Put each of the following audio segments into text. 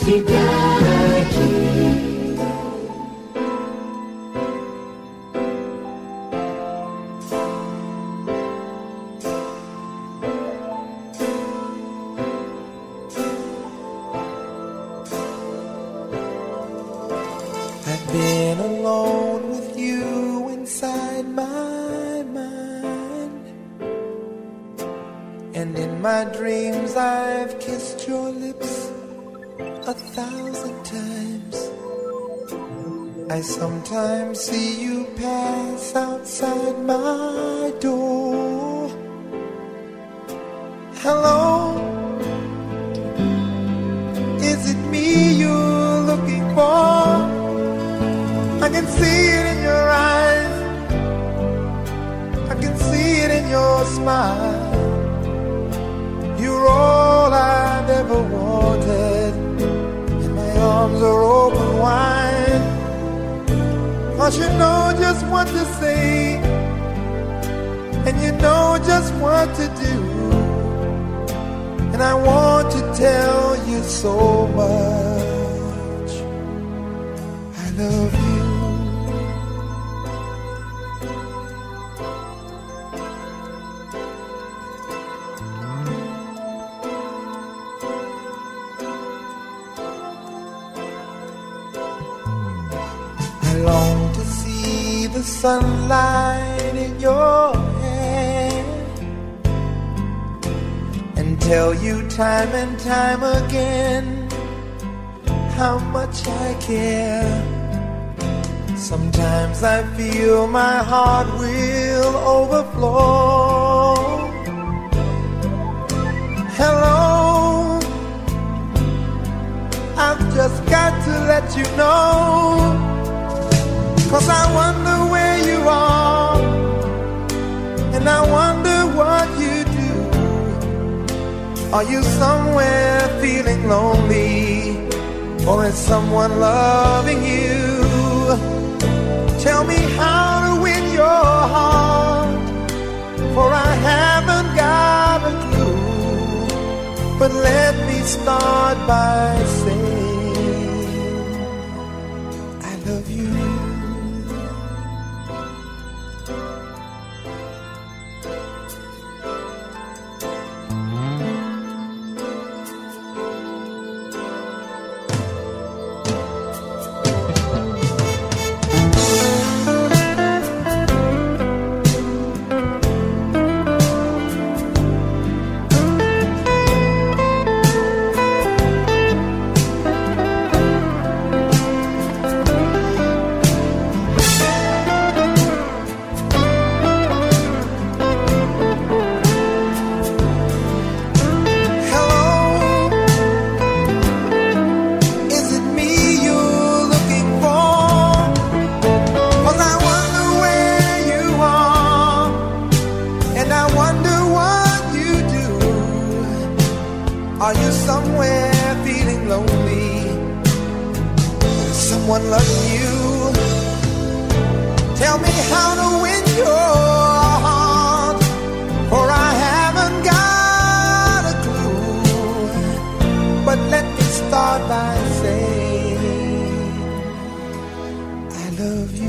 I've been alone with you inside my mind, and in my dreams I've kissed your lips 1,000 times. I sometimes see you pass outside my door. Hello, is it me you're looking for? I can see it in your eyes, I can see it in your smile. You're all I've ever wanted, and my arms are open wide. 'Cause you know just what to say, and you know just what to do, and I want to tell you so much I love you. I long to see the sunlight in your hair and tell you time and time again how much I care. Sometimes I feel my heart will overflow. Hello, I've just got to let you know, 'cause I wonder where you are, and I wonder what you do. Are you somewhere feeling lonely, or is someone loving you? Tell me how to win your heart, for I haven't got a clue. But let me start by saying I love you. Are you somewhere feeling lonely? Someone loving you? Tell me how to win your heart, for I haven't got a clue. But let me start by saying I love you.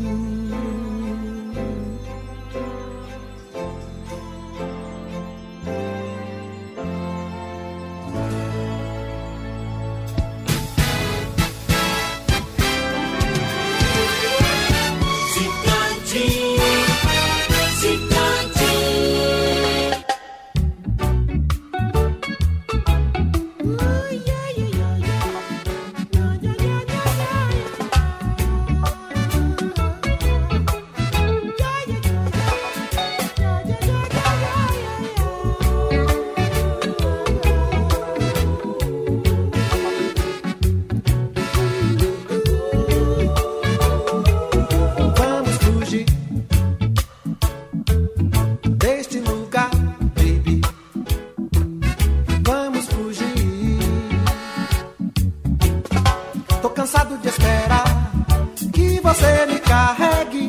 Cansado de esperar que você me carregue.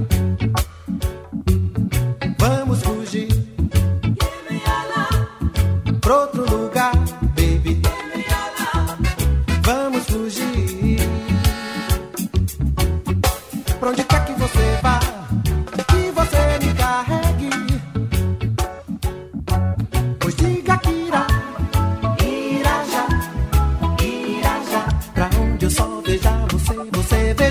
Vamos fugir pra outro lugar, baby.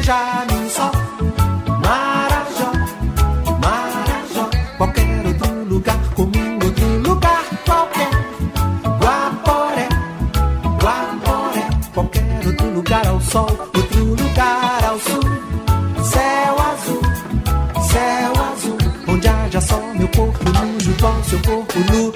veja-me só. Marajó, Marajó, qualquer outro lugar comum, outro lugar qualquer. Guaporé, Guaporé, qualquer outro lugar ao sol, outro lugar ao sul. Céu azul, onde haja só meu corpo nu junto ao seu corpo nu.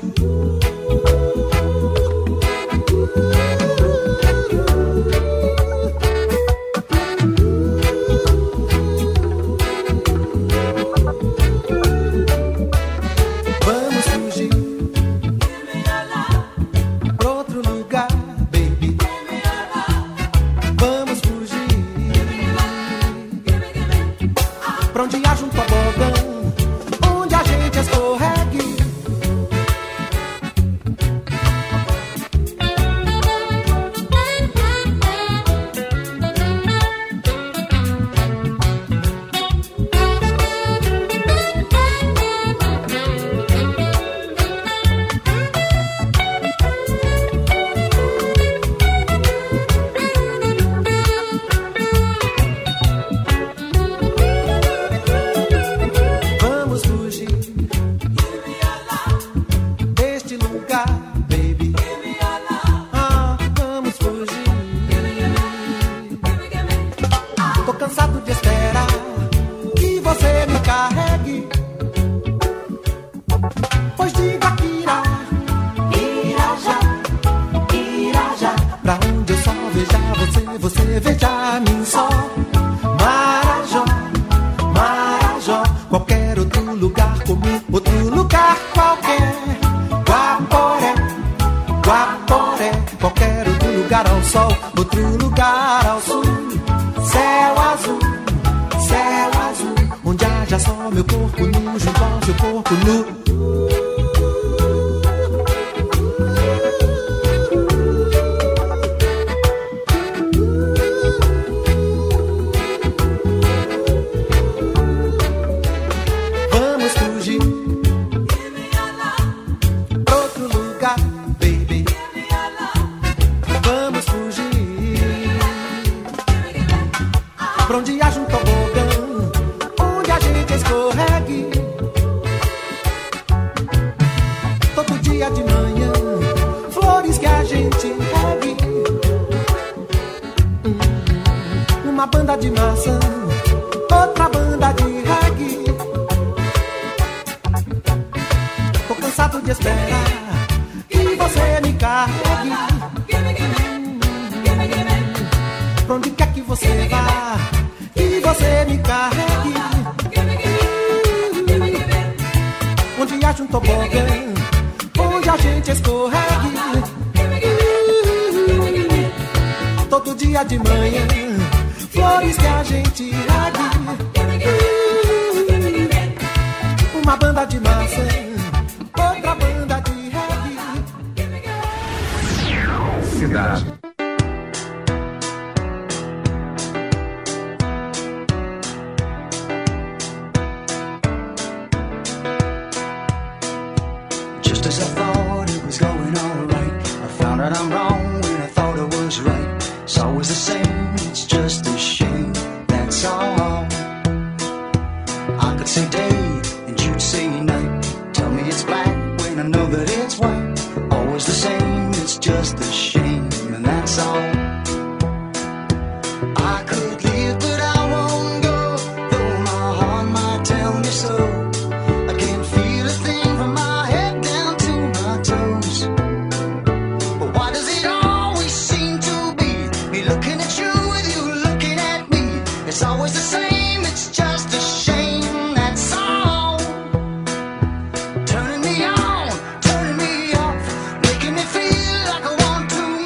Turning me on, turning me off, making me feel like I want to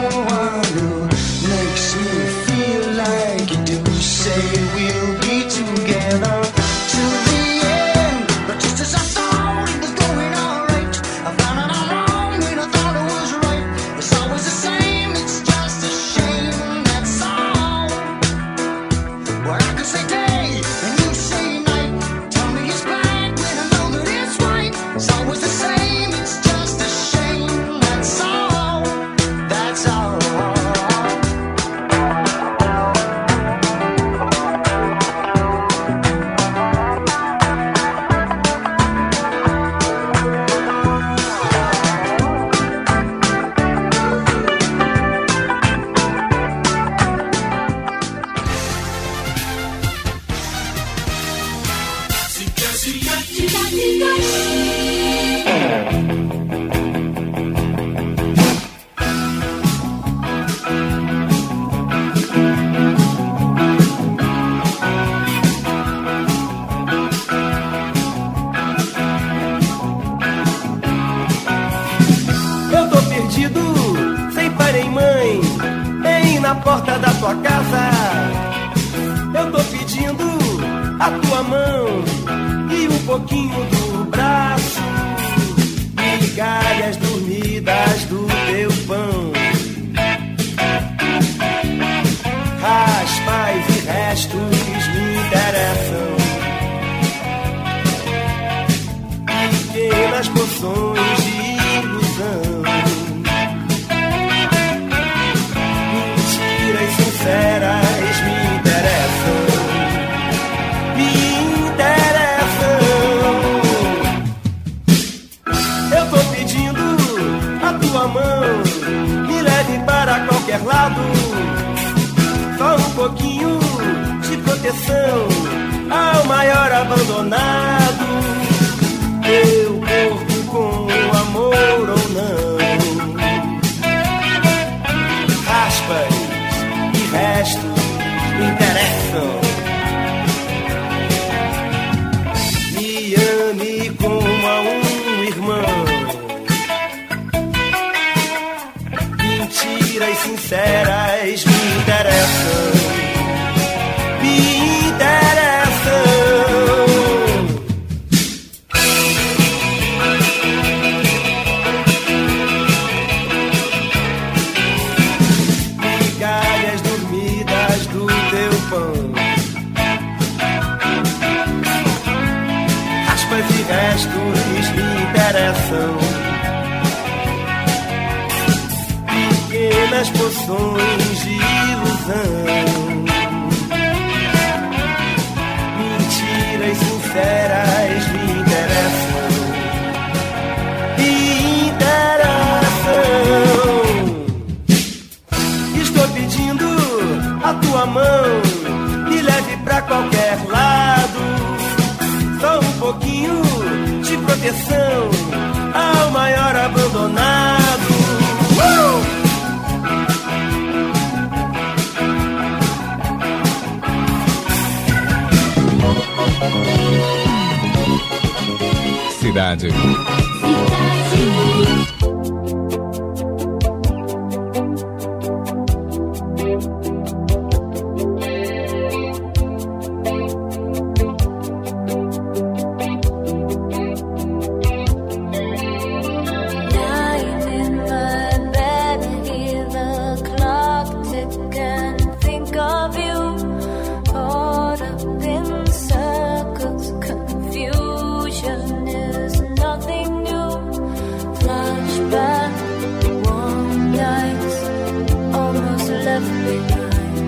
someone who makes me feel like you do. Say we'll be together till the end, but just as I thought it was going all right, I found out I'm wrong when I thought it was right. It's always the same, it's just a shame, that's all. Well, I could say day and you say night. Tell me it's bad when I know that it's right. It's always the same, it's just a shame, that's all. That's all. Eu tô perdido, sem pai nem mãe, bem na porta da tua casa. Eu tô pedindo a tua mão e um pouquinho do braço, migalhas dormidas do teu pão, raspas e restos me interessam, pequenas porções de ilusão, mentiras sinceras me interessam, me interessam. Eu tô pedindo a tua mão, me leve para qualquer lado, só um pouquinho de proteção ao maior abandonado. Teu corpo com amor ou não, raspas e restos me interessam. Me ame como a um irmão, mentiras sinceras me interessam, me interessam. Migalhas dormidas do teu pão, raspas e restos me interessam, pequenas porções de ilusão, mentiras sinceras me interessam, me interessam. Estou pedindo a tua mão, me leve pra qualquer lado, só um pouquinho de proteção ao maior abandonado. Cidade. Lying in my bed, hear the clock tick and think of you. Caught up in circles, confusion is nothing new. Flashback, warm nights, almost left behind.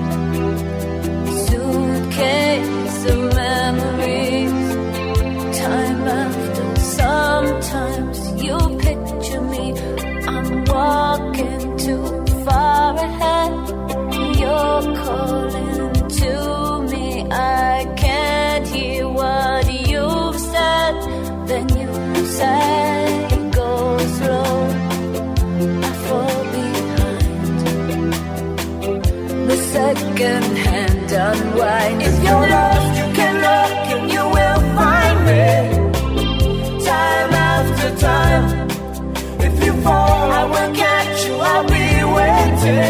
Suitcase of memories, time after. Sometimes you picture me, I'm walking too far ahead. You're calling to me, I can't hear what you've said. Then you say, go slow, I fall behind. The second hand unwind. If you're lost, you can look and you will find me. Time after time. If you fall, I will catch you, I'll be waiting.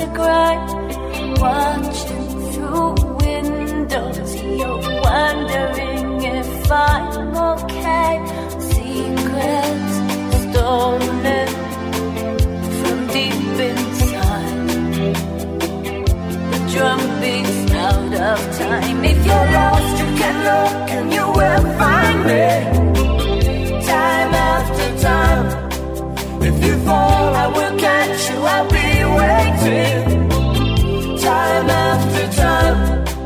gray, watching through windows. You're wondering if I'm okay. Secrets stolen from deep inside. The drum beats out of time. If you're lost, you can look and you will find me. Time after time. If you fall, I will catch you. I'll be waiting. Time after time.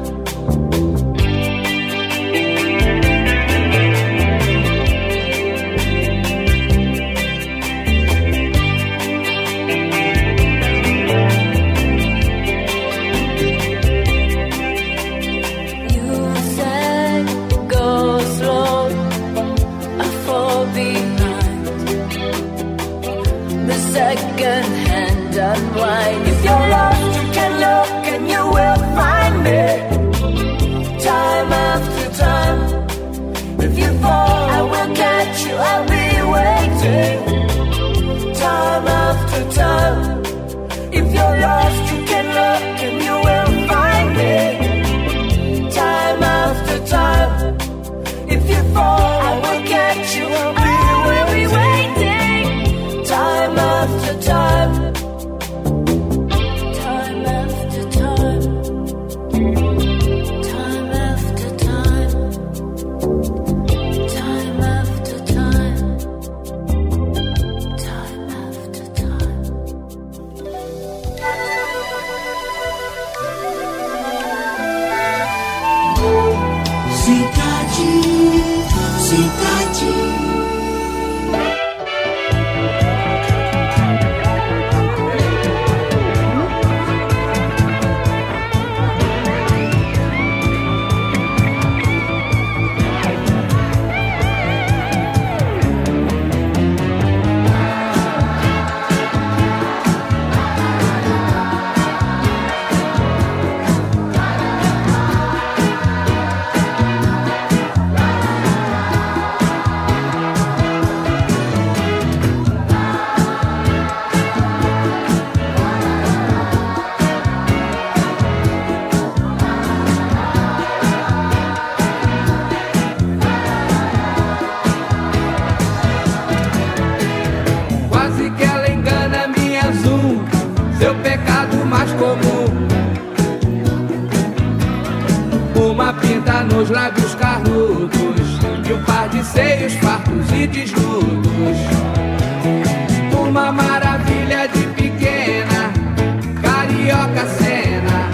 Second hand unwind. If you're lost, you can look and you will find me. Time after time. If you fall, I will catch you. I'll be waiting. Time after time. If you're lost, you can look and you will find me. Time after time. If you fall, I will catch you. I'll be waiting. Time after time. Time after time. Time after time. Time after time. Time after time. Cidade, cidade. Seu pecado mais comum. Uma pinta nos lábios carnudos e um par de seios fartos e desnudos. Uma maravilha de pequena, carioca cena.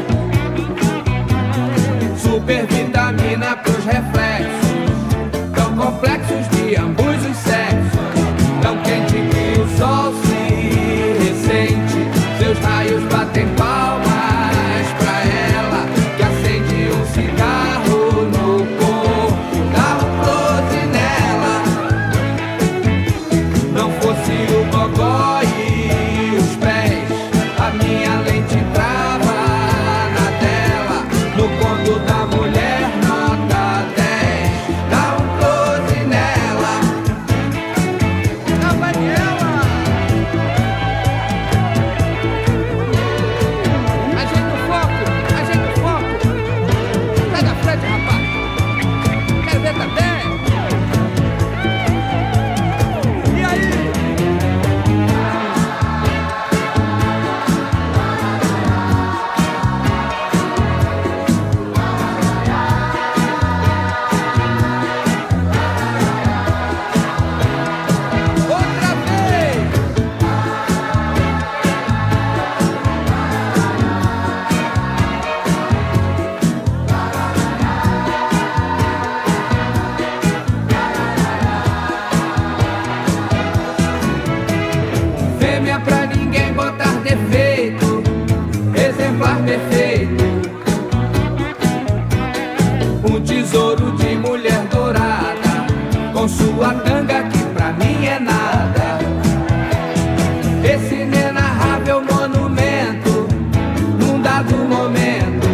Super vitamina pros reflexos, tão complexos de ambos os sexos. Tão quente que o sol se ressente, seus raios batem palmas pra ela, que acende um cigarro no corpo, dá um close nela. Não fosse o gogó e os pés, a minha lente trava na tela. No conto da mulher, nota 10, dá um close nela. Gabriela, ajeita o foco, sai da frente, rapaz, quero ver também. E aí? Outra vez! Fêmea pra ninguém botar defeito, exemplar perfeito. Um tesouro de mulher dourada, com sua tanga que pra mim é nada. Esse inenarrável monumento, num dado momento,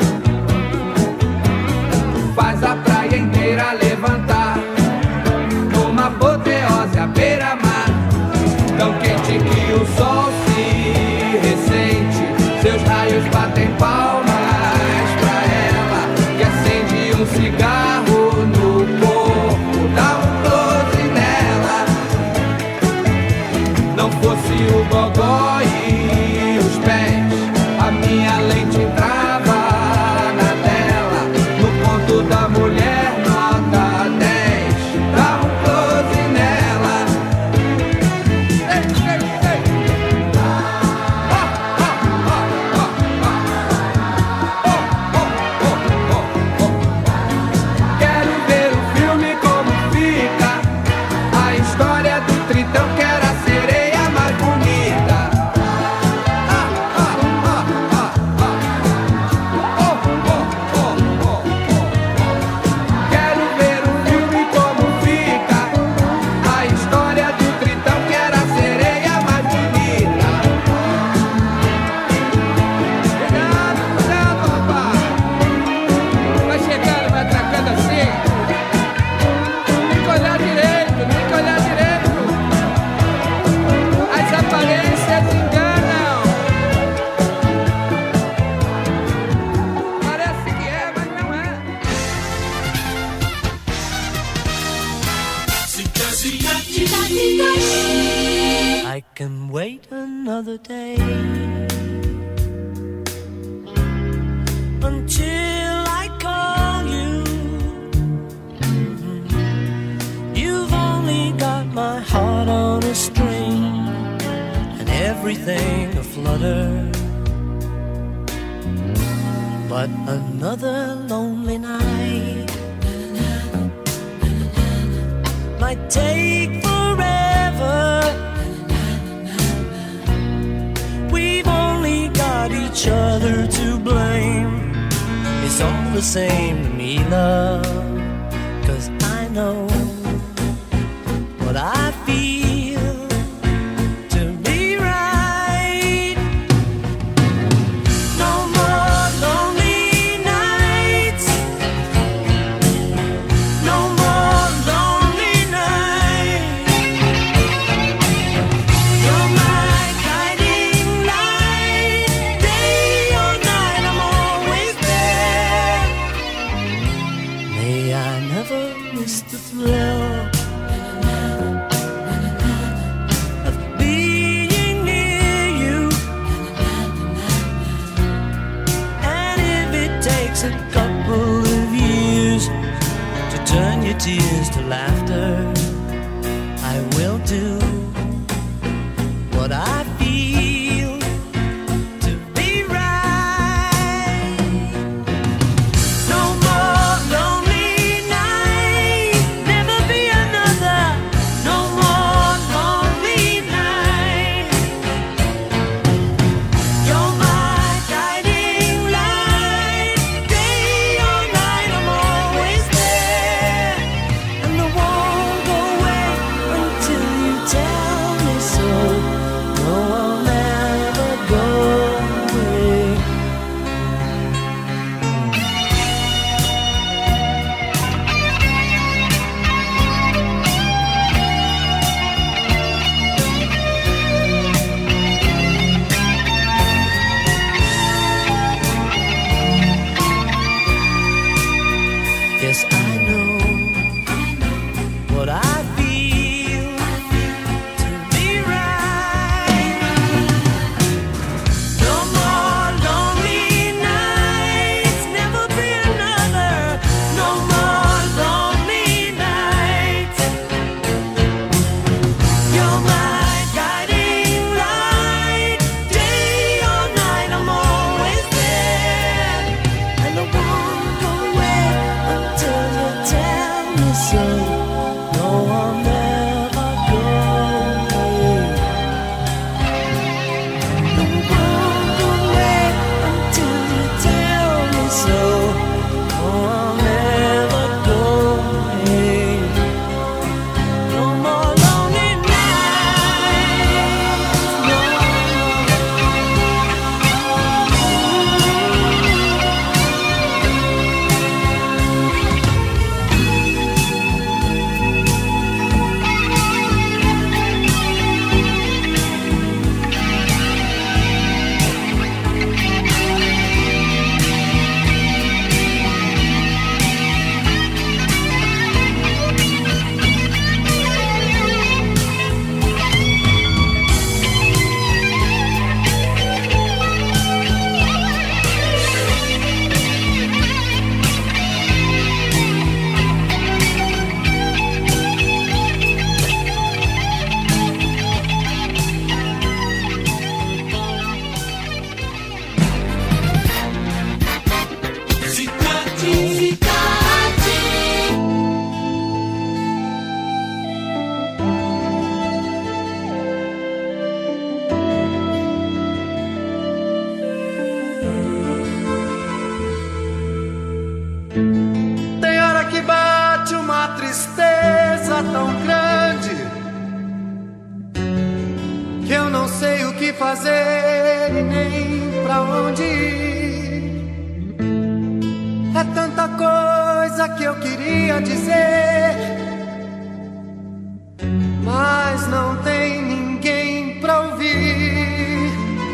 faz a praia inteira levantar, numa apoteose à beira-mar. Tão quente que o sol se ressente, um cigarro no corpo, dá um close nela. Não fosse o gogó e os pés, a minha lente entrava na tela. No ponto da mulher, nota 10, dá um close nela. Ei, ei, ei. Quero ver o filme como fica a história do tritão que era a sereia mais bonita. Quero ver o filme como fica a história do tritão que era a sereia mais bonita. Cuidado, rapaz. Vai chegando, vai atracando assim. Tem que olhar direito, tem que olhar direito. As aparências enganam. Parece que é, mas não é. I can wait another day until I call you. You've only got my heart on a string and everything aflutter. But another lonely night might take forever. We've only got each other to blame. It's all the same to me, love, 'cause I know what I feel to be right. No more lonely nights. No more lonely nights. You're my guiding light. Day or night, I'm always there. May I never miss the thrill of being near you. And if it takes a couple of years to turn your tears to laughter, I will do what I feel to be right. No more lonely night, never be another. No more lonely night. You're my guiding light. Day or night, I'm always there. And I won't go away until you tell me so. No, I'll never go away. Yes, I know what I feel to be right. No more lonely nights, never be another. No more lonely nights. You're my guiding light. Day or night, I'm always there. And I won't go away until you tão grande que eu não sei o que fazer e nem pra onde ir. É tanta coisa que eu queria dizer, mas não tem ninguém pra ouvir.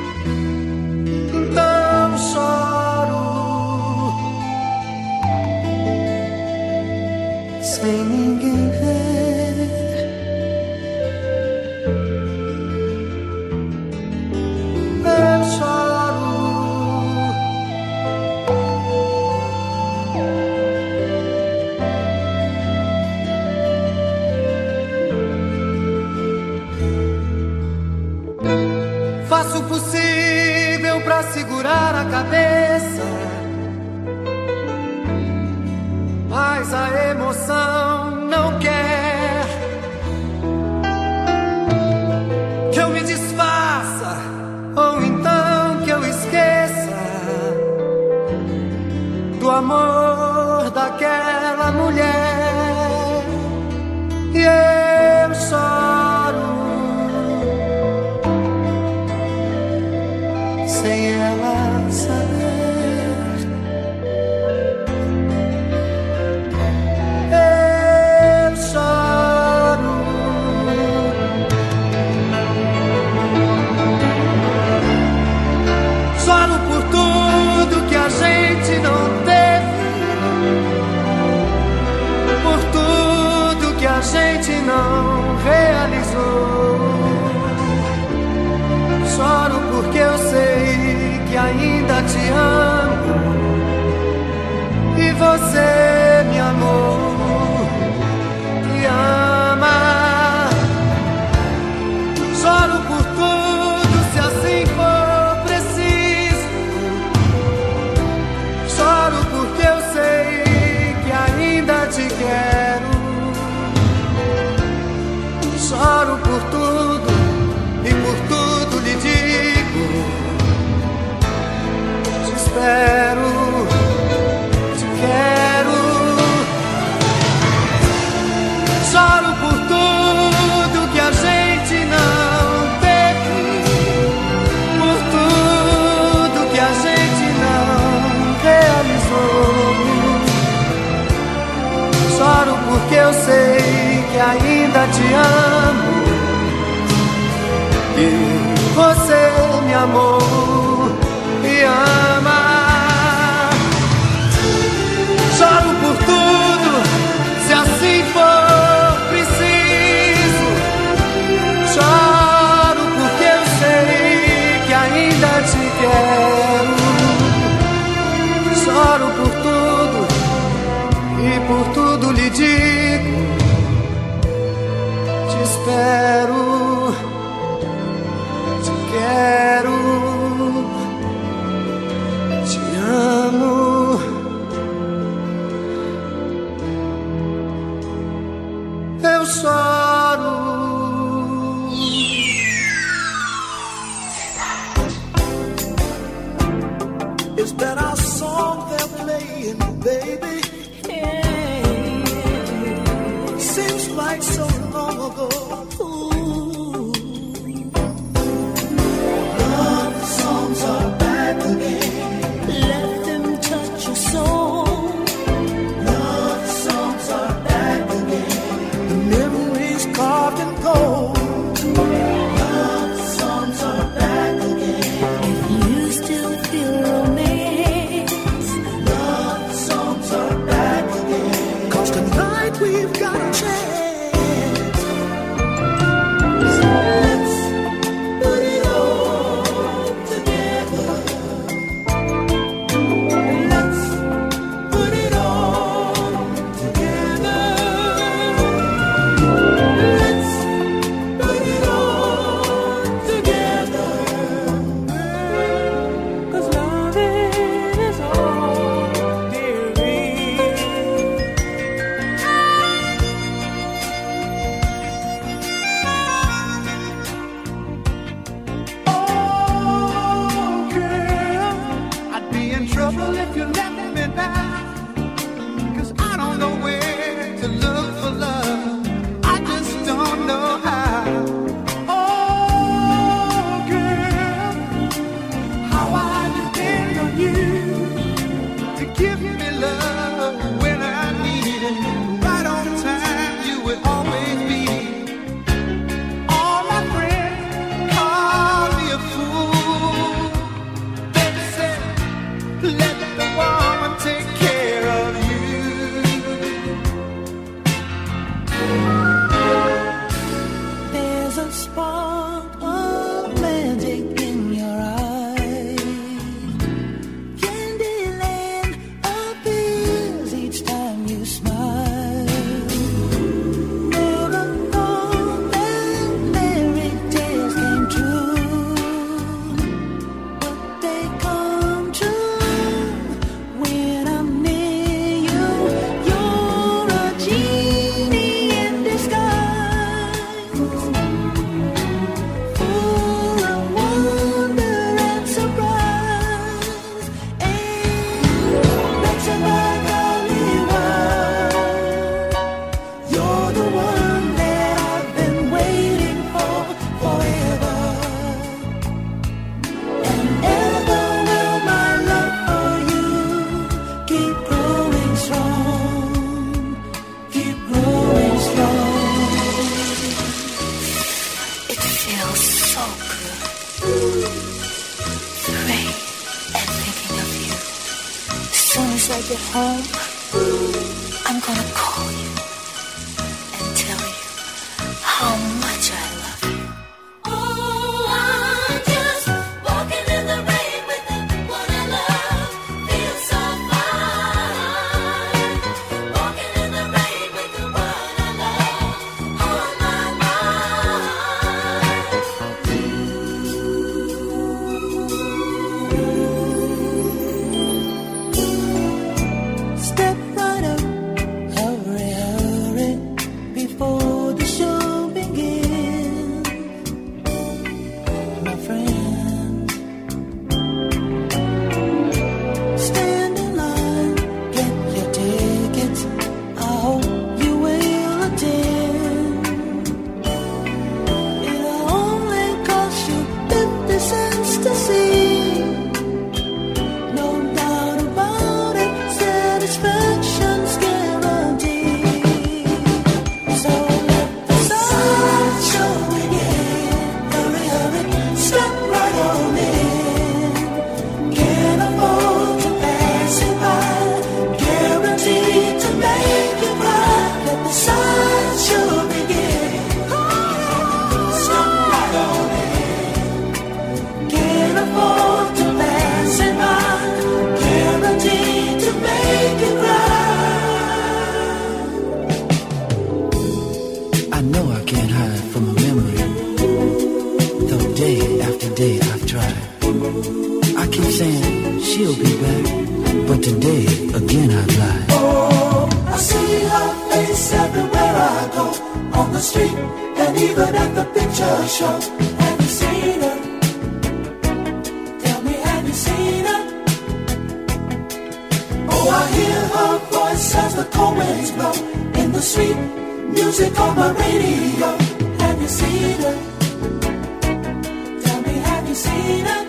Então choro sem ninguém ver. Eu choro faço o possível pra segurar a cabeça, mas a emoção não quer que eu me desfaça, ou então que eu esqueça do amor daquela mulher. E eu choro sem ela saber. Eu choro por tudo que a gente não teve, por tudo que a gente não realizou. Choro porque eu sei que ainda te amo e você me amou e ama. Choro por tudo se assim for preciso. Choro porque eu sei que ainda te quero. Choro por tudo e por tudo lhe digo: te espero, te quero. Choro por tudo que a gente não teve, por tudo que a gente não realizou. Choro porque eu sei que ainda te amo e você me amou e ama. Choro por tudo, se assim for preciso. Choro porque eu sei que ainda te quero. Choro por tudo e por tudo lhe digo: te espero, te quero, te amo. Eu choro. Is that our song they're playing, baby? Seems like so long ago. Ooh. Love songs are back again. Let them touch your soul. Love songs are back again. The memories carved in gold. Love songs are back again. If you still feel romance, love songs are back again. 'Cause tonight we've got a chance. the street and even at the picture show. Have you seen her? Tell me, have you seen her? Oh, I hear her voice as the cold winds blow in the sweet music on my radio. Have you seen her? Tell me, have you seen her?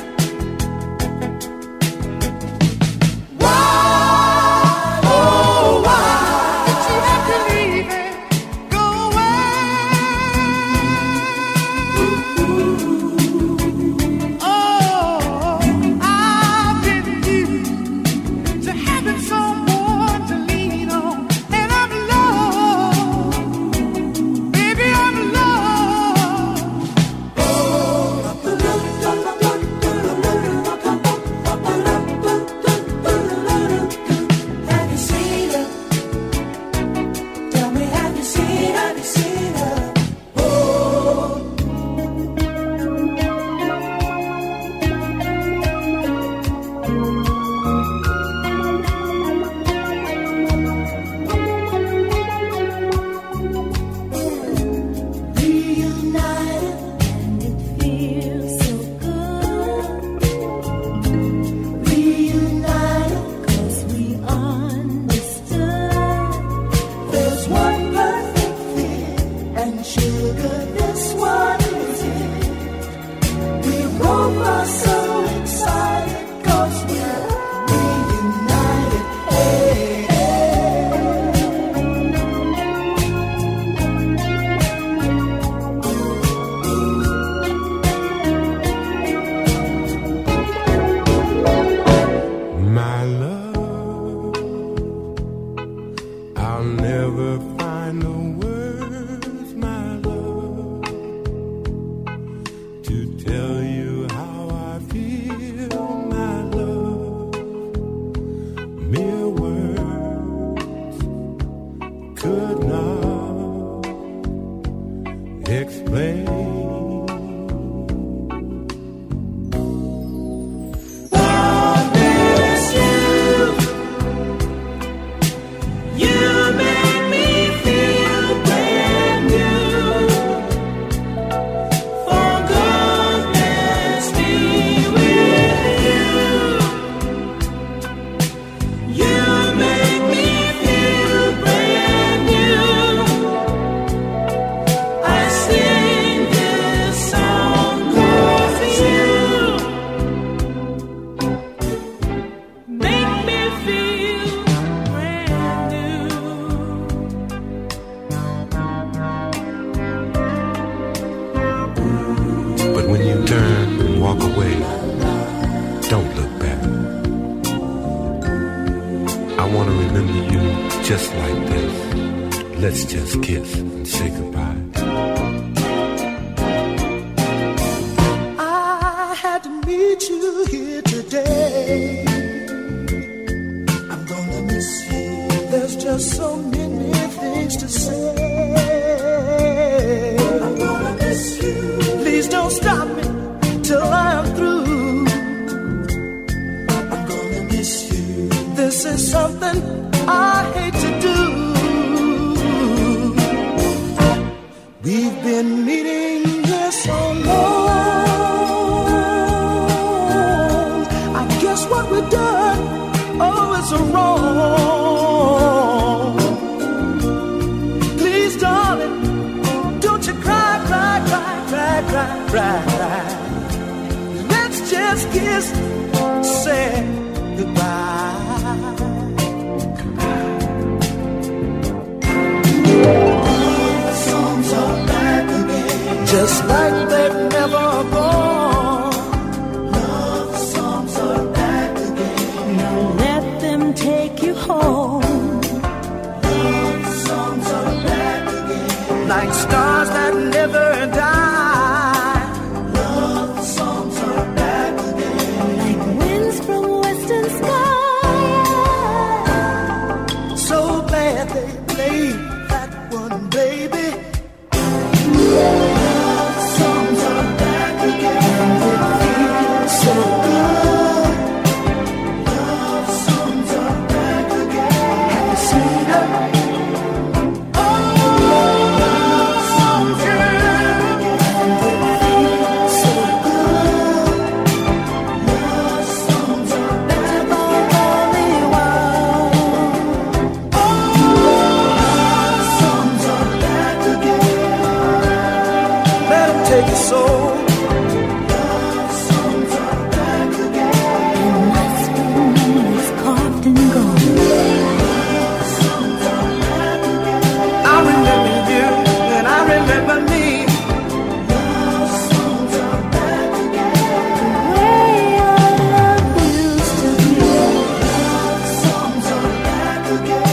take your soul. Love songs are back again. And my sweet name is carved in gold. Love songs are back again. I remember you and I remember me. Love songs are back again. The way our love used to be. Love songs are back again.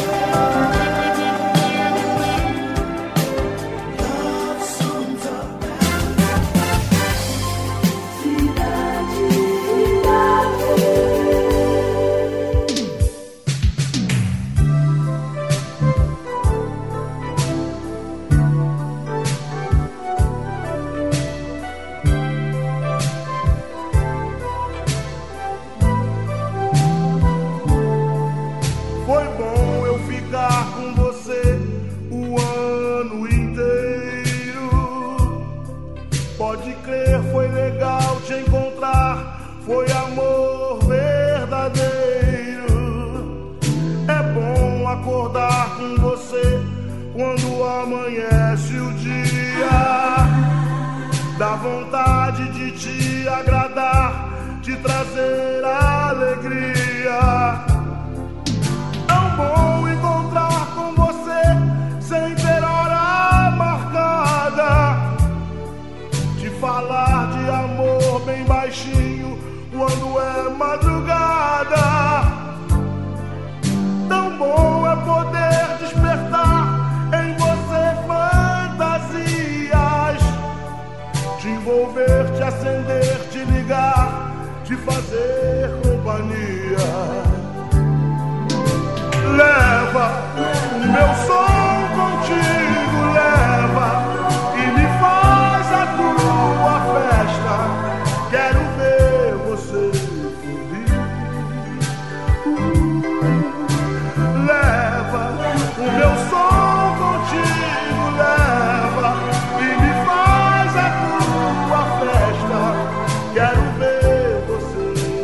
Love songs are Foi bom eu ficar com você o ano inteiro. Pode crer, foi legal te encontrar. Foi amor verdadeiro. É bom acordar com você quando amanhece o dia. Dá vontade de te agradar, te trazer alegria. Tão bom encontrar com você sem ter hora marcada. Te falar de amor bem baixinho quando é madrugada. Tão bom é poder despertar em você fantasias. Te envolver, te acender, te ligar, te fazer companhia. Leva o meu som contigo, leva e me faz a tua festa. Quero ver você feliz. Leva o meu som contigo, leva e me faz a tua festa. Quero ver você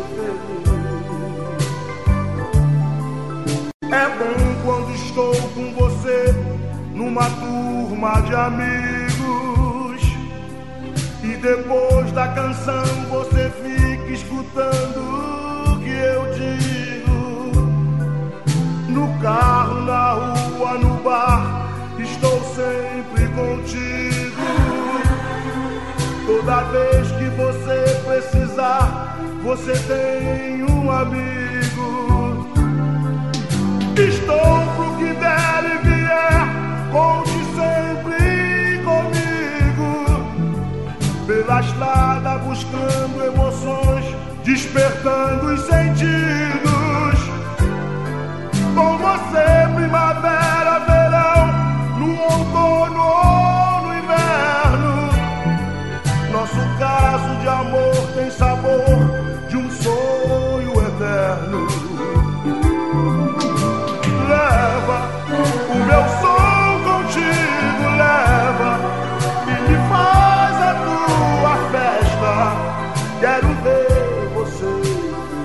feliz. É bom quando estou com você numa turma de amigos e depois da canção você fica escutando o que eu digo. No carro, na rua, no bar, estou sempre contigo. Toda vez que você precisar, você tem um amigo. Estou pro que der e vier, conte sempre comigo. Pela estrada buscando emoções, despertando os sentidos. Com você primavera, verão, no outono ou no inverno. Nosso caso de amor tem sabor de um sonho eterno. Leva o meu som contigo, leva e me faz a tua festa. Quero ver você feliz.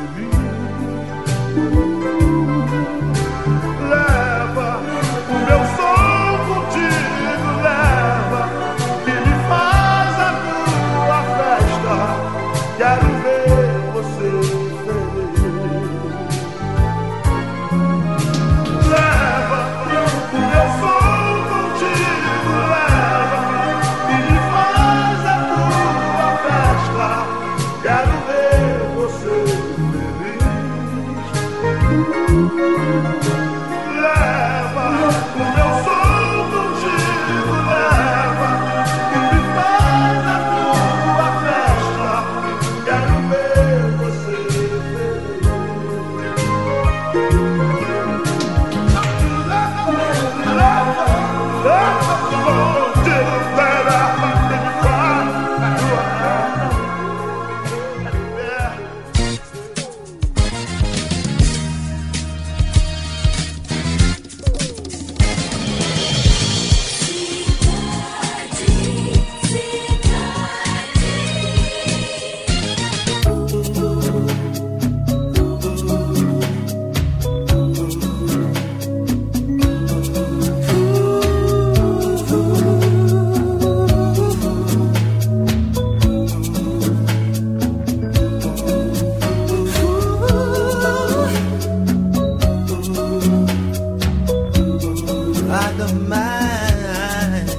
mine.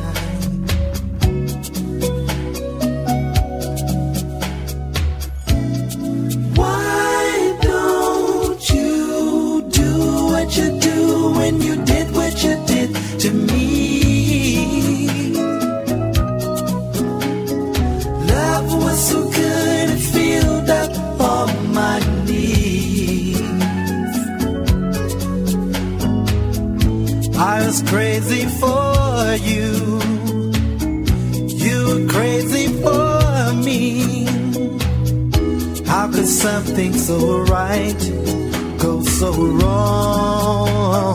Why don't you do what you do when you did what you did to me? Love was so good it filled up all my needs. I was crazy for you. You were crazy for me. How could something so right go so wrong?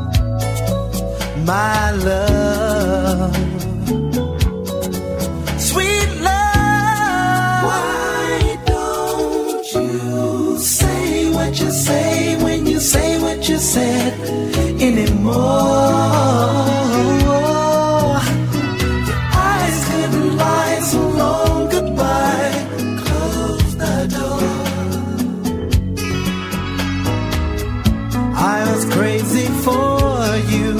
My love, sweet love. Why don't you say what you say when you say what you said anymore? Your eyes couldn't lie so long. Goodbye, close the door. I was crazy for you.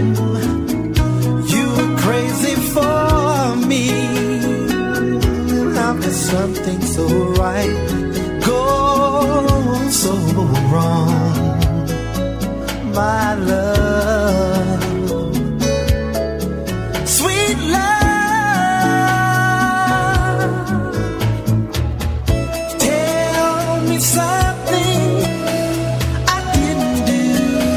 You were crazy for me. How could something so right go so wrong? My love, sweet love. Tell me something I didn't do.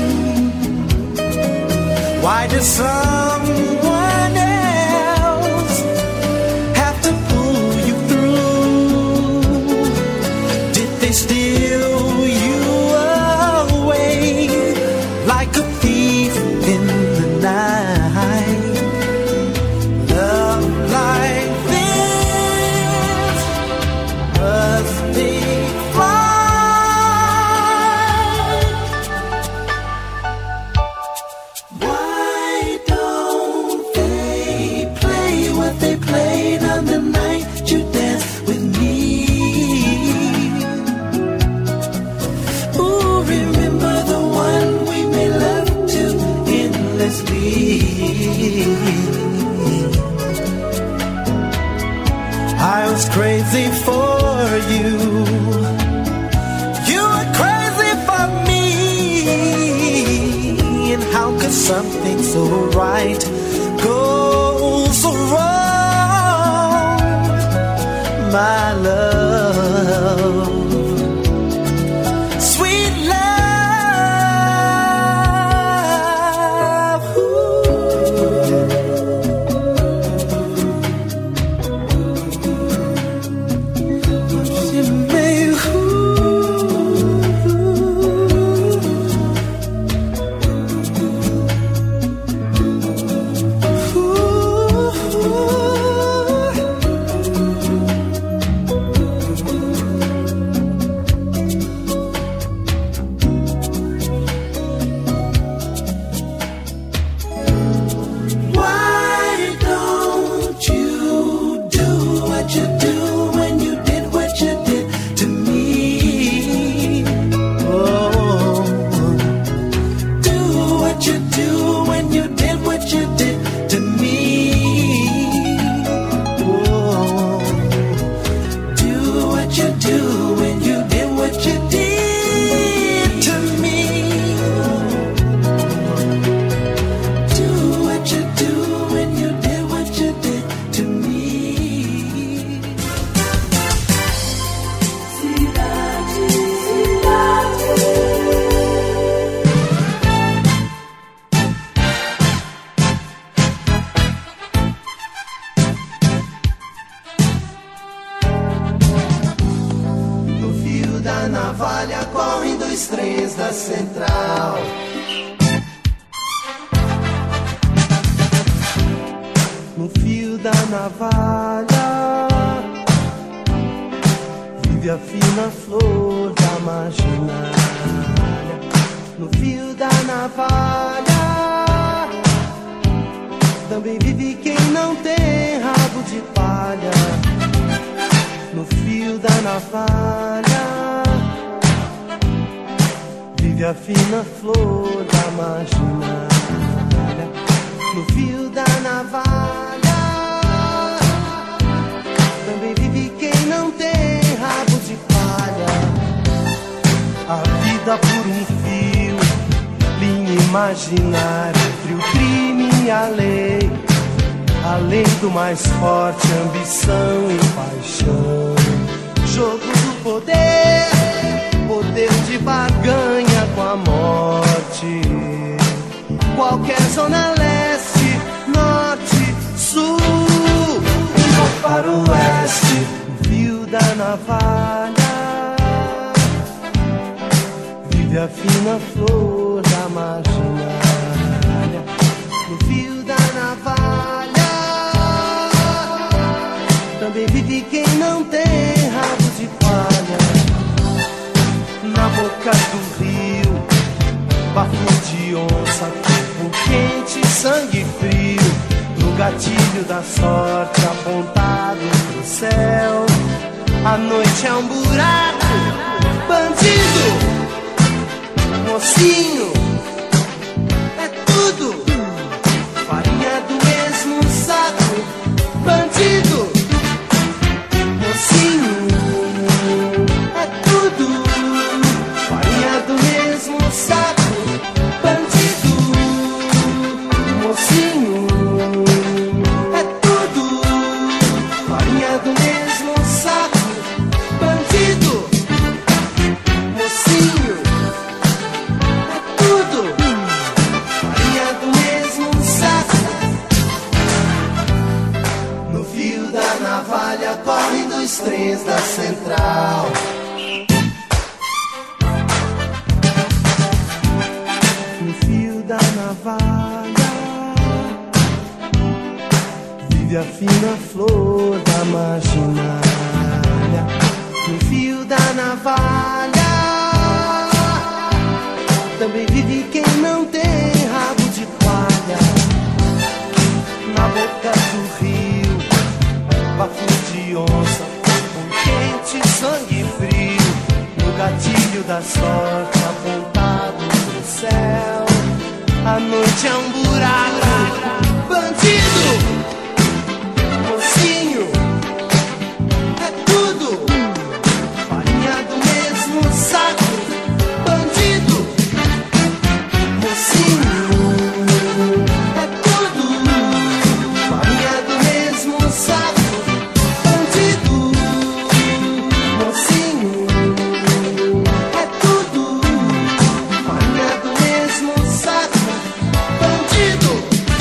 Why does someone else have to pull you through? Did they steal you away like a thief in the night? Love like this must be fine. Why don't they play what they played on the night you danced with me? Ooh, remember the one we made love to endlessly. I was crazy for you. You were crazy for me. And how could something so right go so wrong? My love, sweet love. She made Why don't you do what you do when you did what you did to me? Oh, do what you do when you did what you did to me. Oh, do what you do when you did what you did to me. Do what you do when you did what you did to me. No fio da navalha correm dois trens da central. No fio da navalha vive a fina flor da marginalia. No fio da navalha também vive quem não tem rabo de palha. No fio da navalha vive a fina flor da marginalia. no fio da navalha. Também vive quem não tem rabo de palha. A vida por um fio, linha imaginária entre o crime e a lei. Além do mais forte, ambição e paixão. Jogo do poder, poder de barganha com a morte. Qualquer zona leste, norte, sul, para o oeste, o fio da navalha. Vive a fina flor da marginalia, no fio da navalha. Também vive quem não tem rabo de palha. Na boca do rio, bafo de onça, corpo quente, sangue frio. No gatilho da sorte apontado pro céu. A noite é um buraco, bandido, mocinho, é tudo. Farinha do mesmo saco, bandido, mocinho, é tudo. Farinha do mesmo saco, bandido, mocinho, é tudo. Farinha do mesmo saco, bandido, mocinho, é tudo. Farinha do mesmo saco. No fio da navalha correm dois trens da central. No fio da navalha vive a fina flor da marginalia. No fio da navalha também vive quem não tem rabo de palha. Na boca do rio, bafo de onça, corpo quente, sangue frio. No gatilho da sorte apontado pro céu. A noite é um buraco, bandido, mocinho, é tudo. Farinha do mesmo saco, bandido, mocinho, é tudo. Farinha do mesmo saco, bandido, mocinho, é tudo. Farinha do mesmo saco, bandido,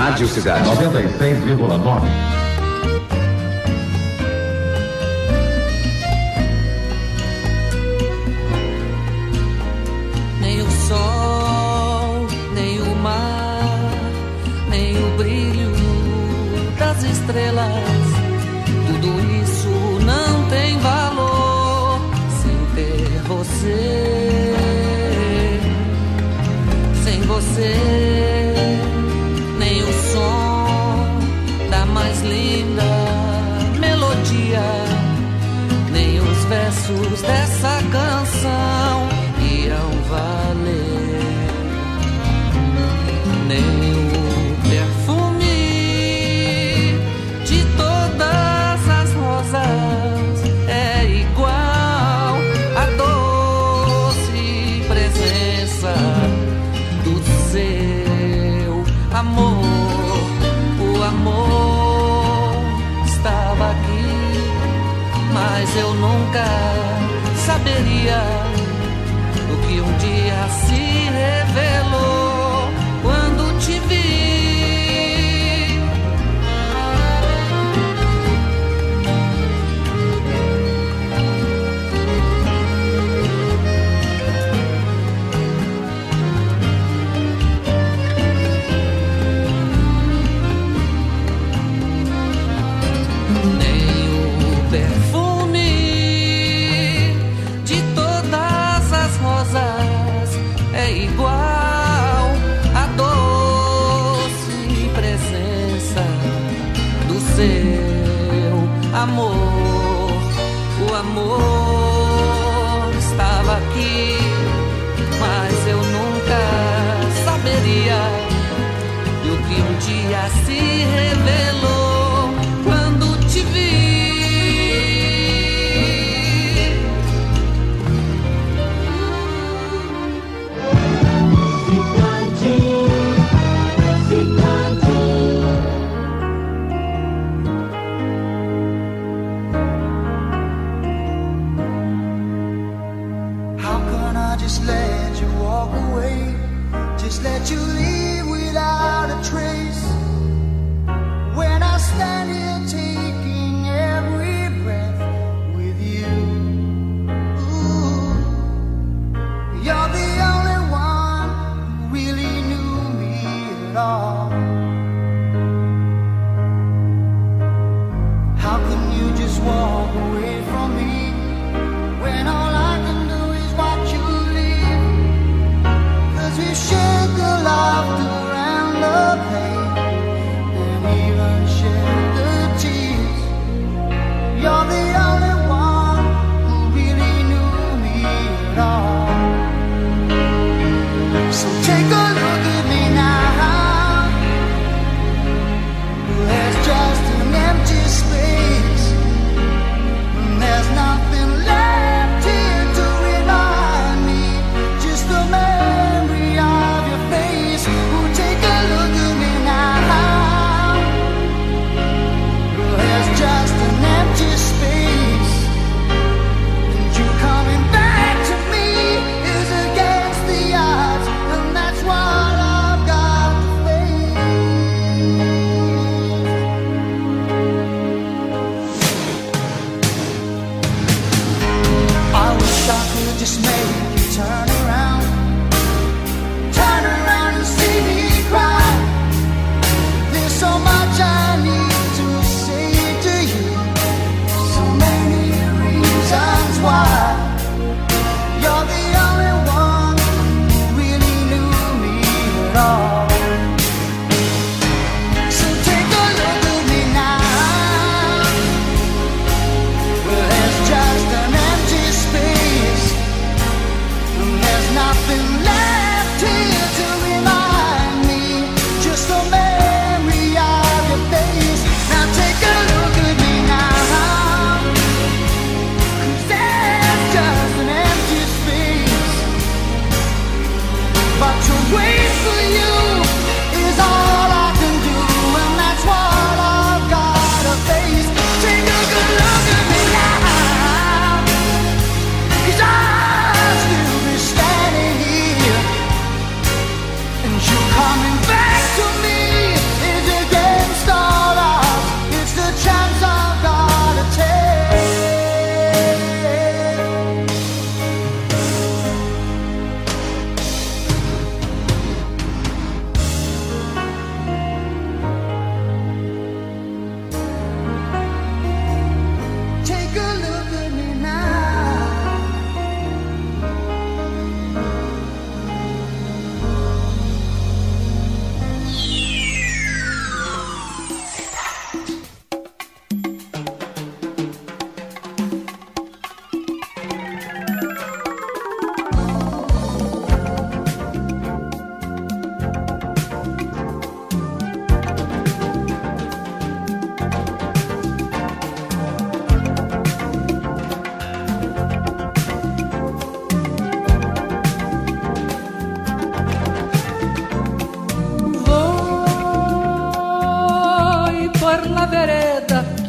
Rádio Cidade 96,9. Nem o sol, nem o mar, nem o brilho das estrelas, tudo isso não tem valor sem ter você. Sem você, nem o som da mais linda melodia, nem os versos dessa canção iam valer, nem o perfume de todas as rosas é igual à doce presença do seu amor. O amor estava aqui, mas eu nunca saberia o que um dia se revelou quando te vi. Amor, o amor estava aqui, mas eu nunca saberia do que um dia se revelou quando te vi. Let you leave without a trace. When I stand here taking every breath with you, ooh, you're the only one who really knew me at all. How can you just walk away from me when all I can do is watch you leave? 'Cause we shared the laughter and the pain, and even shared the tears. You're the only one who really knew me at all. So take a look at me now.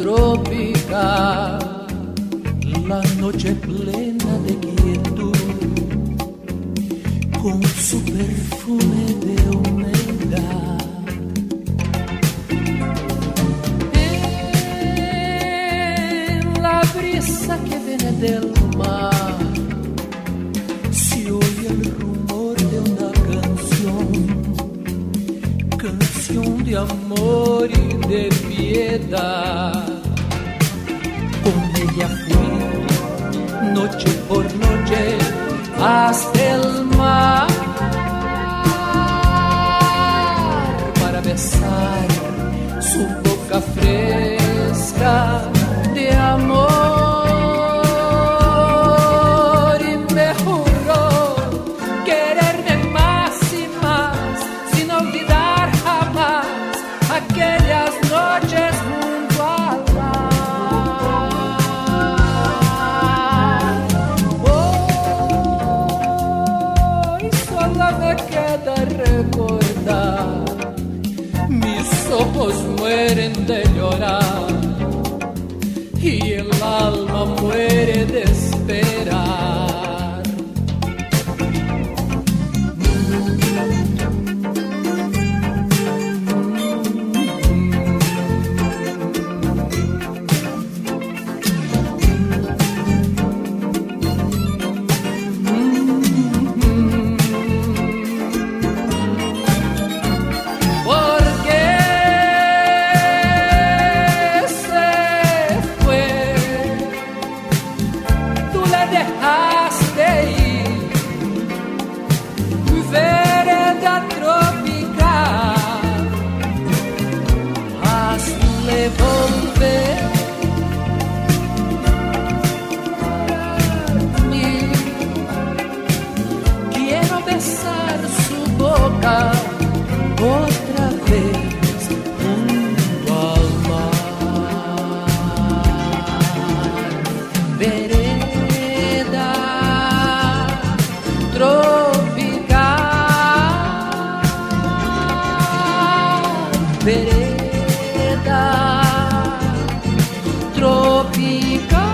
tropical, la noche plena de quietud, con su perfume de humedad. La brisa que viene del mar, se oye el rumor de una canción de amor y de piedad. Con ella fui noche por noche hasta el mar para besar su boca fresca de amor, y me juró quererme más y más sin olvidar jamás aquellas noches junto al mar. Hoy solo me queda recordar, mis ojos mueren de llorar y el alma muere de esperar. Quiero besar su boca otra vez junto al mar. Vereda tropical, vereda tropical.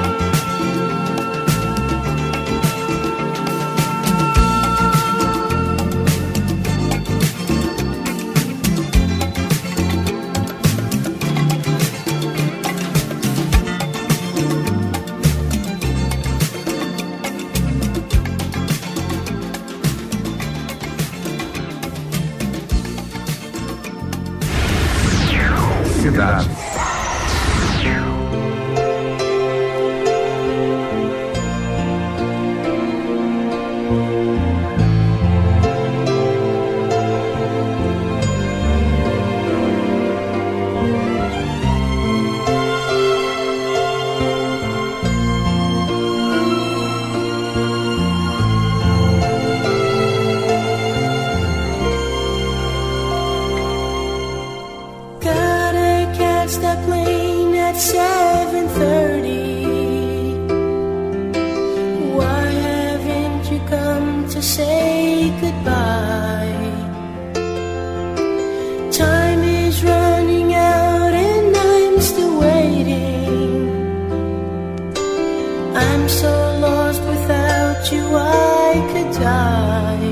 Cidade. That plane at 7:30. Why haven't you come to say goodbye? Time is running out and I'm still waiting. I'm so lost without you, I could die.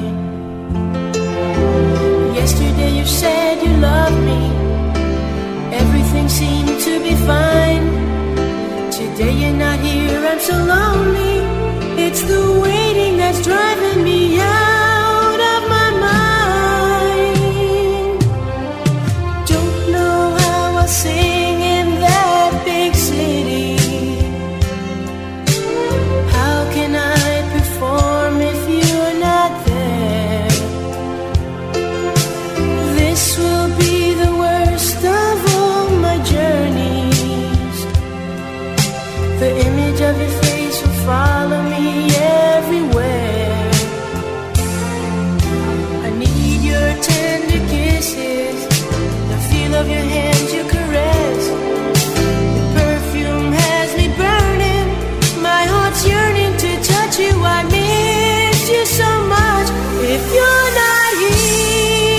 Yesterday you said you loved me, everything seemed to be fine. Today you're not here, I'm so lonely. It's the waiting that's driving me out of my mind. Don't know how I'll sing in that big city. How can I perform if you're not there? This will be the worst of journeys. The image of your face will follow me everywhere. I need your tender kisses, the feel of your hands, your caress. Your perfume has me burning, my heart's yearning to touch you. I miss you so much. If you're not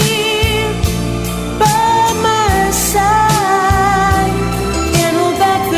here by my side, can't hold back the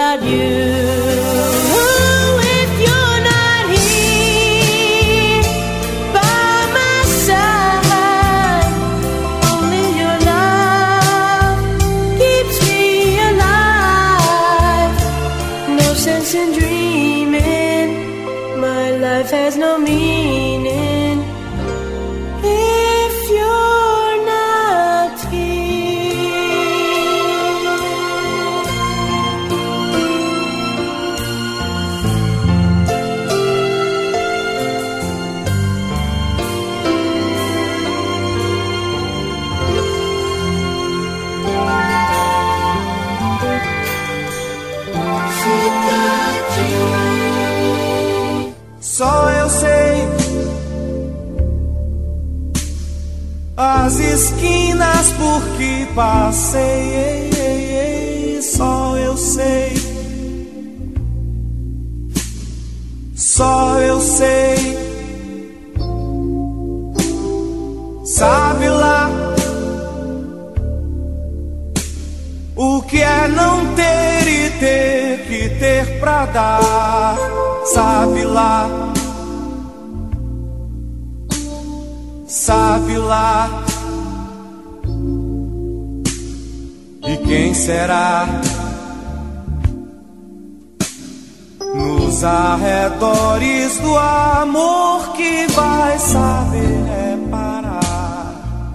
without you. If you're not here by my side, only your love keeps me alive. No sense in dreaming, my life has no meaning if you're not Só eu sei as esquinas por que passei. Só eu sei. Só eu sei. Sabe lá o que é não ter e ter que ter pra dar. Sabe lá. Sabe lá. E quem será nos arredores do amor que vai saber reparar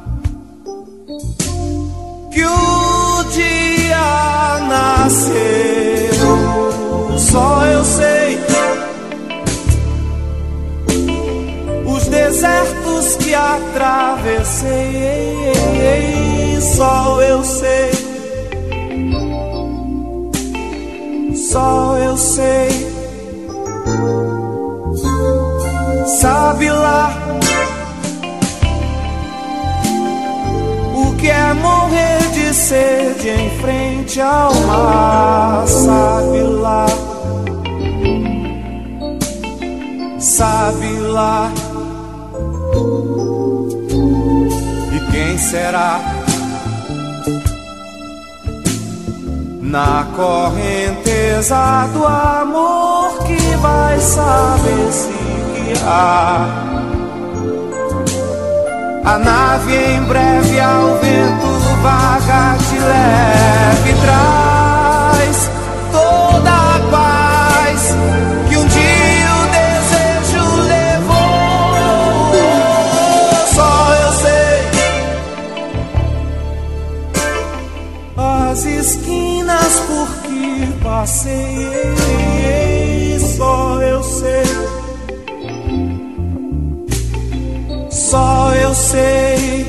que o dia nasceu? Só eu sei os desertos que atravessei. Só eu sei. Só eu sei. Sabe lá o que é morrer de sede em frente ao mar. Sabe lá. Sabe lá. E quem será na correnteza do amor que vai saber se guiar? A nave em breve ao vento vaga te leva e traz toda a paz que um dia o desejo levou. Só eu sei as esquinas por que passei. Só eu sei. Só eu sei.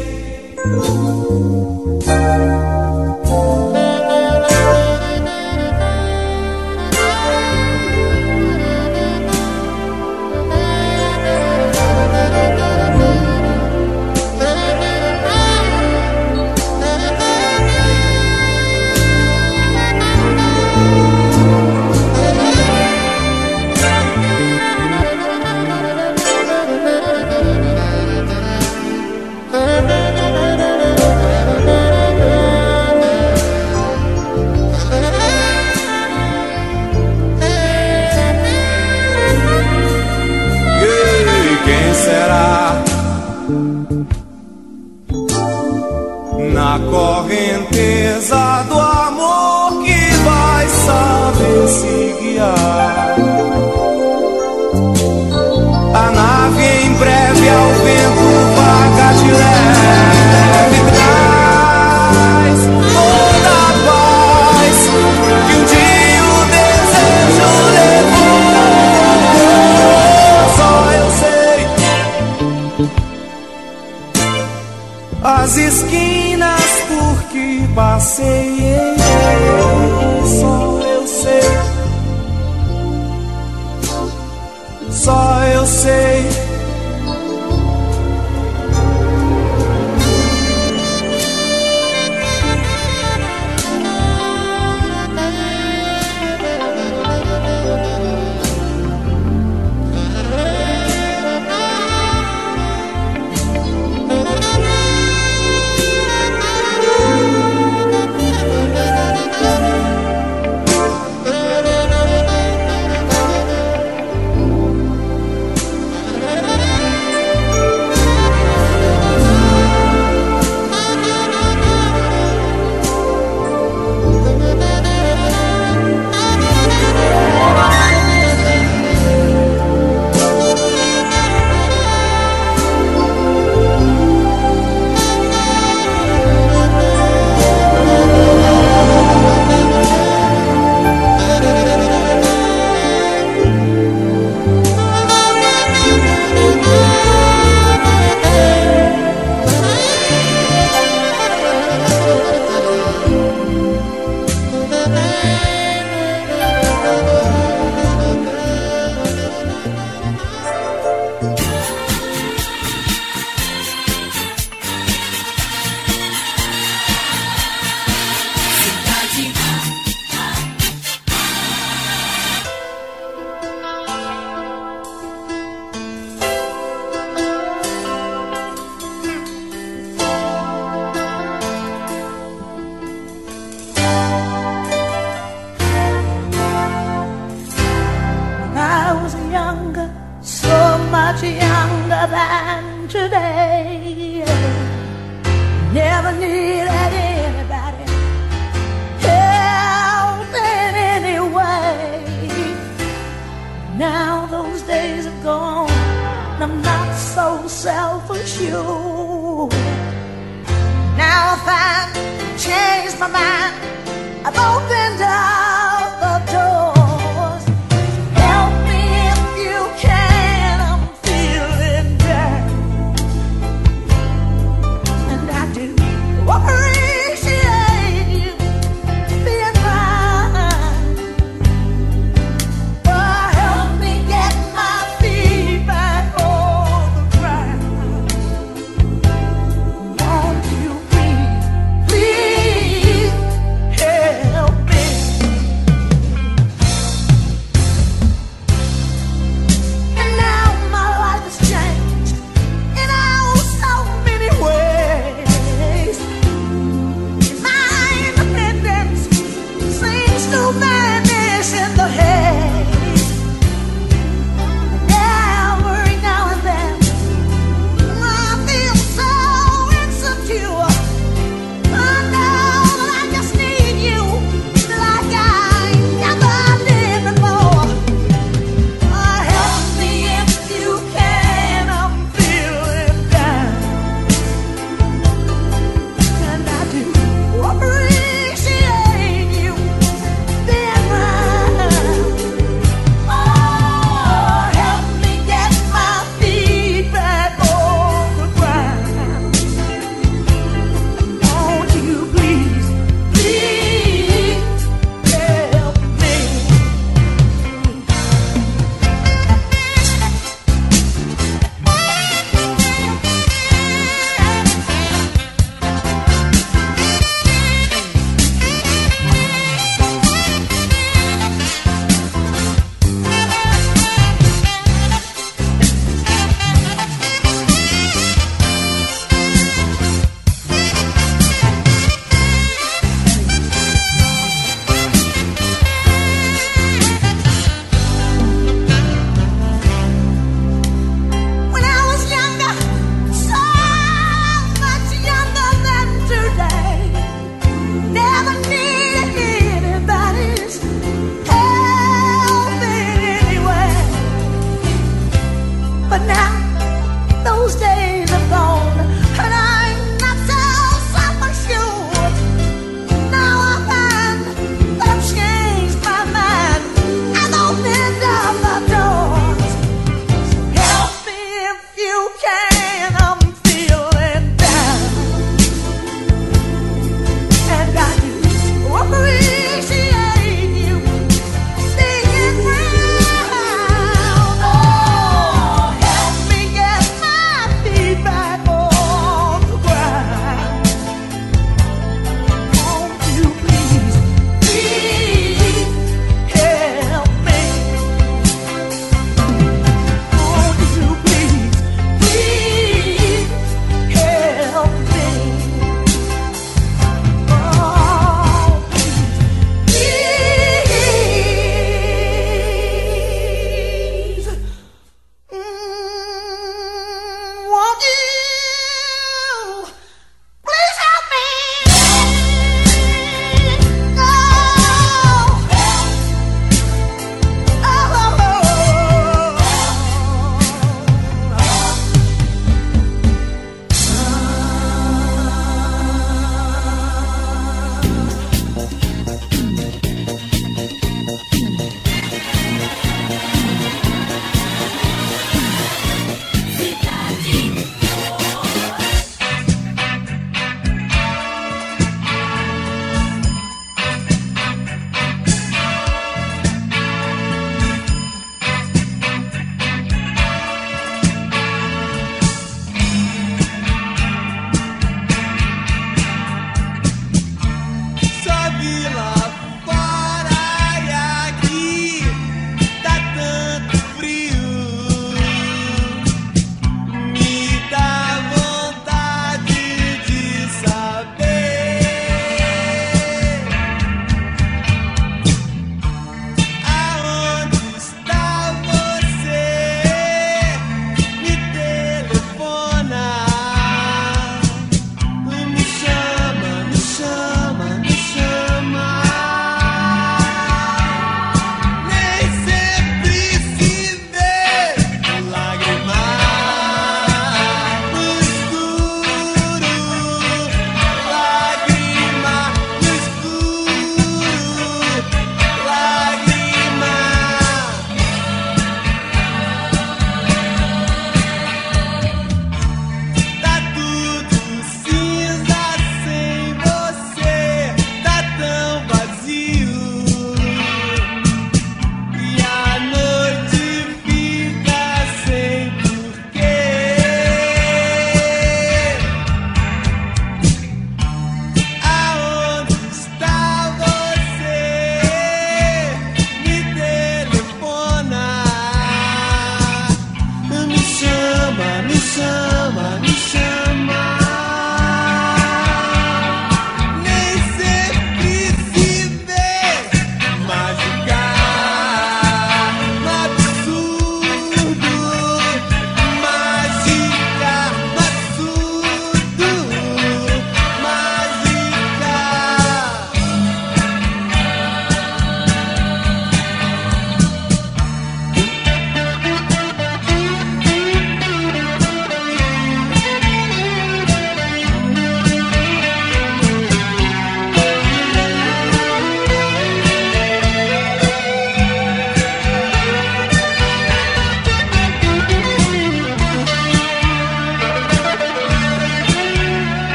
Na correnteza do amor que vai saber se guiar. A nave em breve ao vento vaga te leva e traz toda a paz que um dia o desejo levou. Só eu sei as esquinas por que passei. Só eu sei. Só eu sei. younger, so much younger than today. Never needed anybody help in any way. Now those days are gone, I'm not so self-assured. Now if I changed my mind, I've opened up the doors. Help me if you can, I'm feeling down. And I do appreciate you being mine. But help me get my feet back on the ground. Won't you please help me?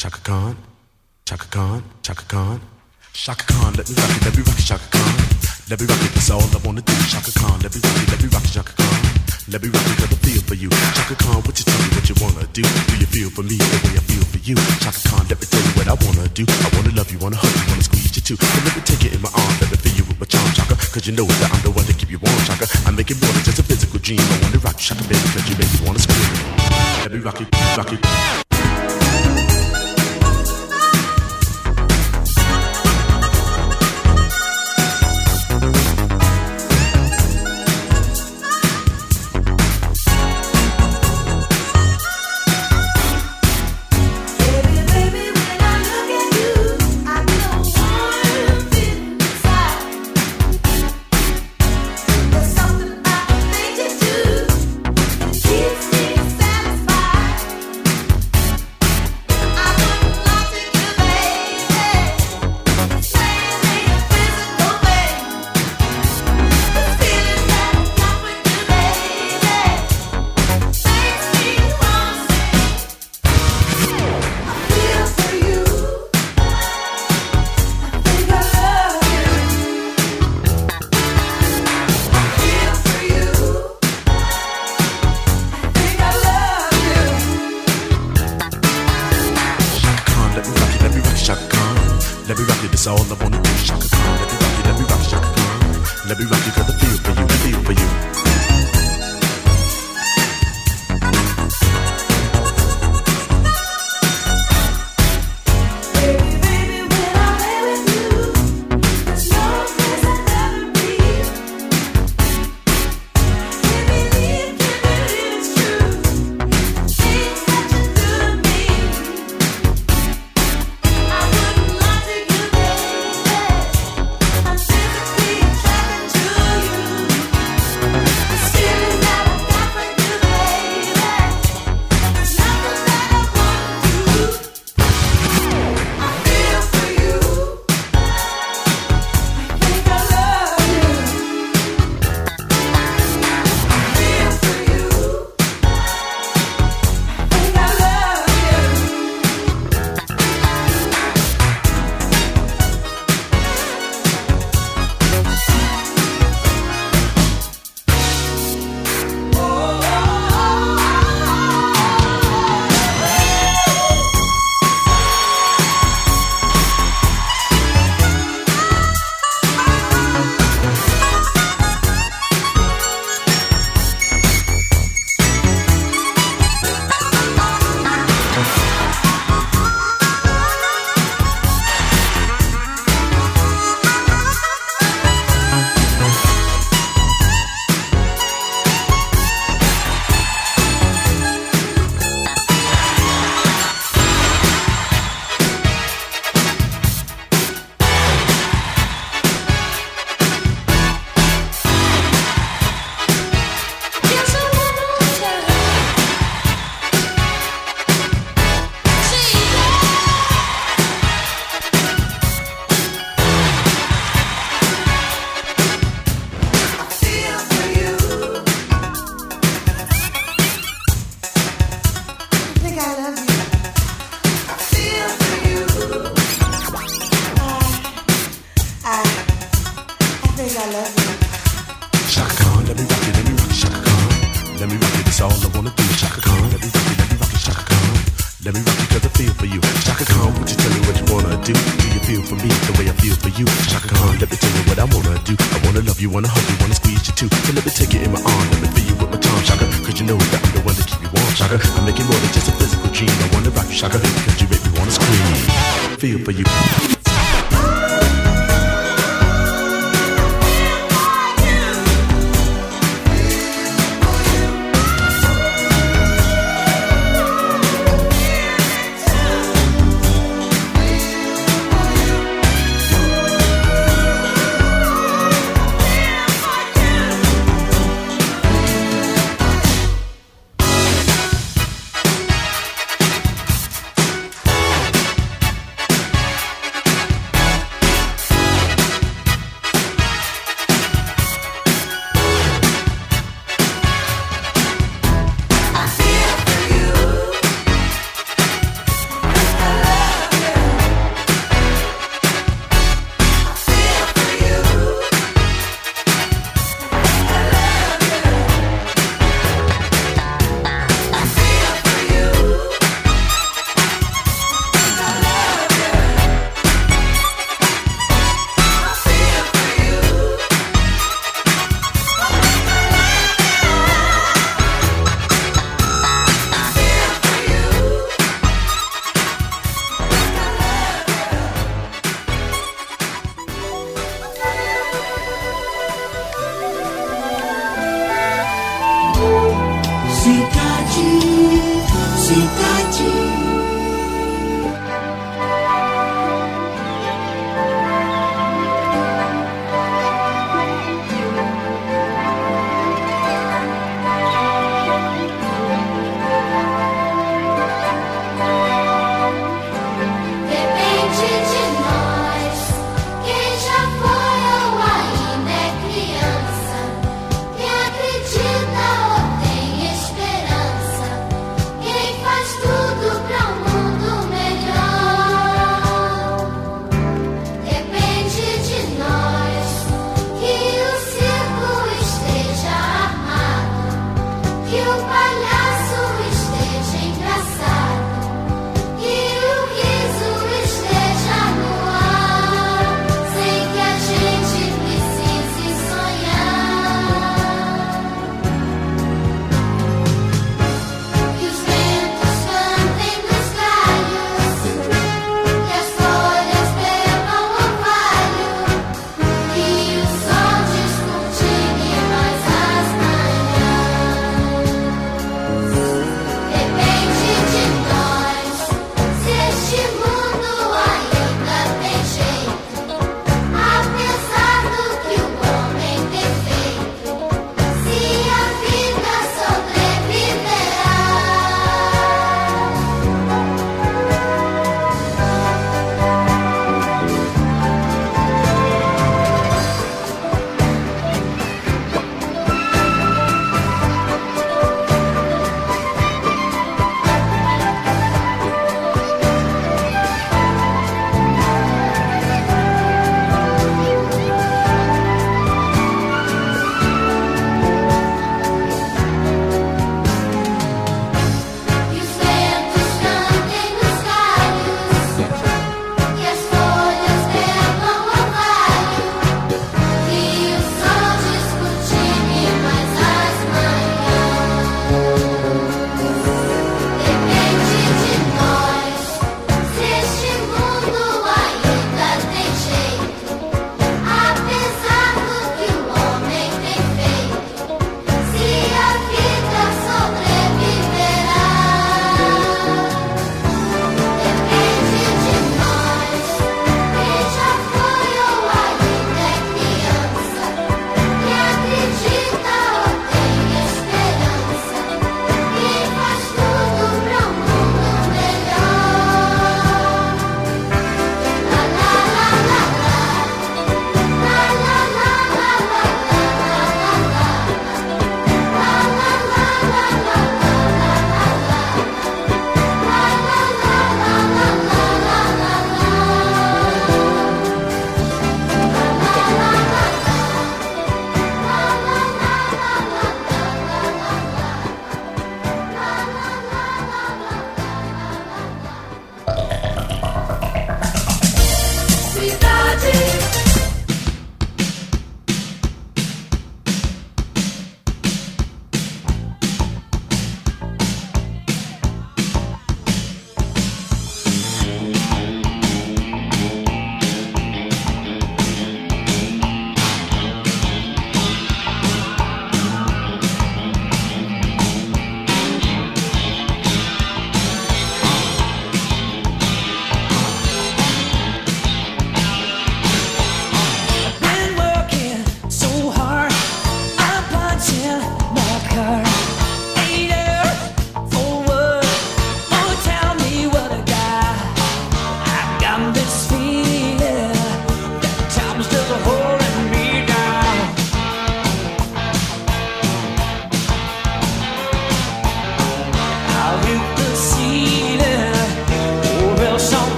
Chaka Khan, Chaka Khan, Chaka Khan. Chaka Khan, let me rock it, Chaka Khan. Let me rock it, that's all I wanna do. Chaka Khan, let me rock it, Chaka Khan. Let me rock it, got a feel for you. Chaka Khan, what you tell me what you wanna do? Do you feel for me the way I feel for you? Chaka Khan, let me tell you what I wanna do. I wanna love you, wanna hug you, wanna squeeze you too. And let me take it in my arms, let me feel you with my charm, Chaka. Cause you know that I'm the one to keep you warm, Chaka. I make it more than just a physical dream. I wanna rock you, Chaka, baby, cause you make me wanna scream. Let me rock it, rock it.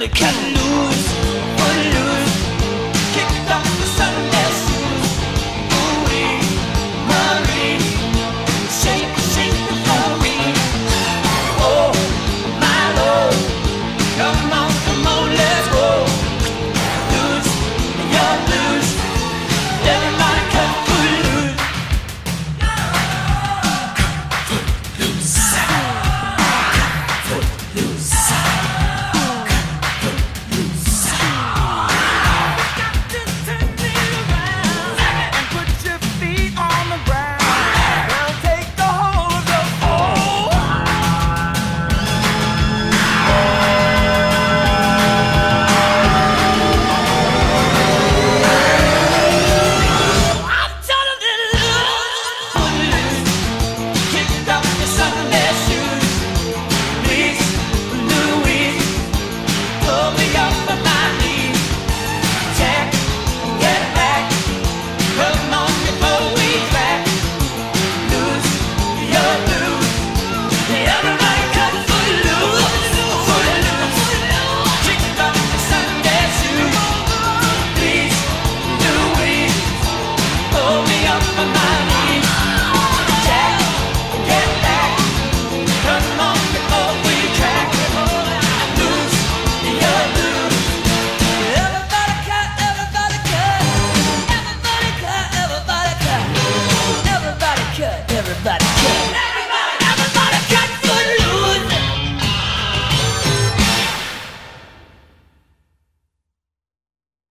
Everybody